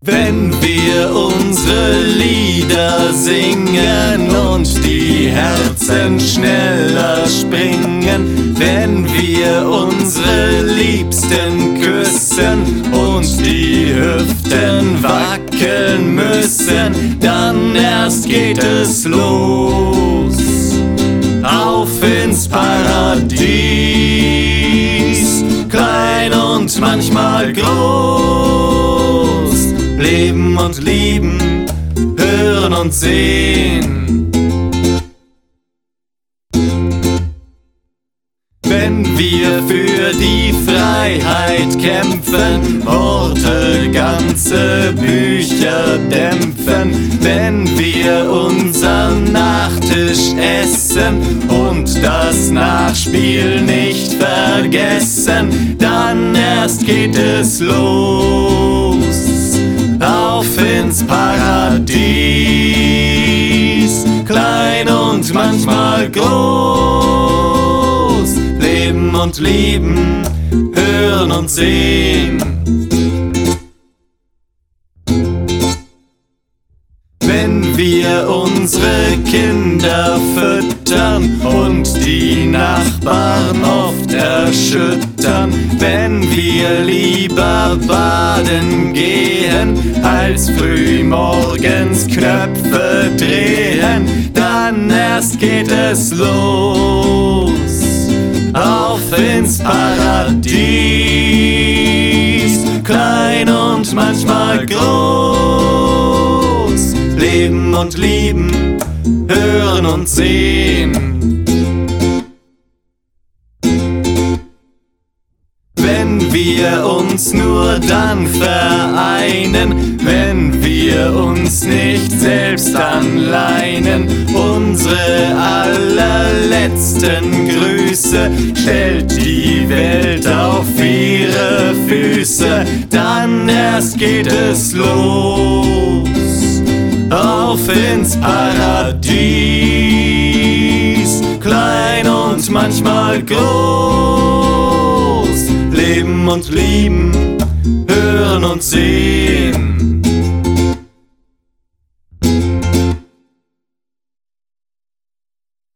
Wenn wir unsere Lieder singen und die Herzen schneller springen, wenn wir unsere Liebsten küssen und die Hüften wackeln müssen, dann erst geht es los. Auf ins Paradies, klein und manchmal groß. Leben und lieben, hören und sehen. Wenn wir für die Freiheit kämpfen, Worte ganze Bücher dämpfen, wenn wir unseren Nachtisch essen und das Nachspiel nicht vergessen, dann erst geht es los. Auf ins Paradies, klein und manchmal groß. Leben und lieben, hören und sehen. Wenn wir unsere Kinder füttern und die Nachbarn oft erschüttern, wenn wir lieber baden gehen, als früh morgens Knöpfe drehen, dann erst geht es los. Auf ins Paradies, klein und manchmal groß. Leben und lieben, hören und sehen. Wenn wir uns nur dann vereinen, wenn wir uns nicht selbst anleinen, unsere allerletzten Grüße stellt die Welt auf ihre Füße, dann erst geht es los. Auf ins Paradies, klein und manchmal groß. Leben und lieben, hören und sehen.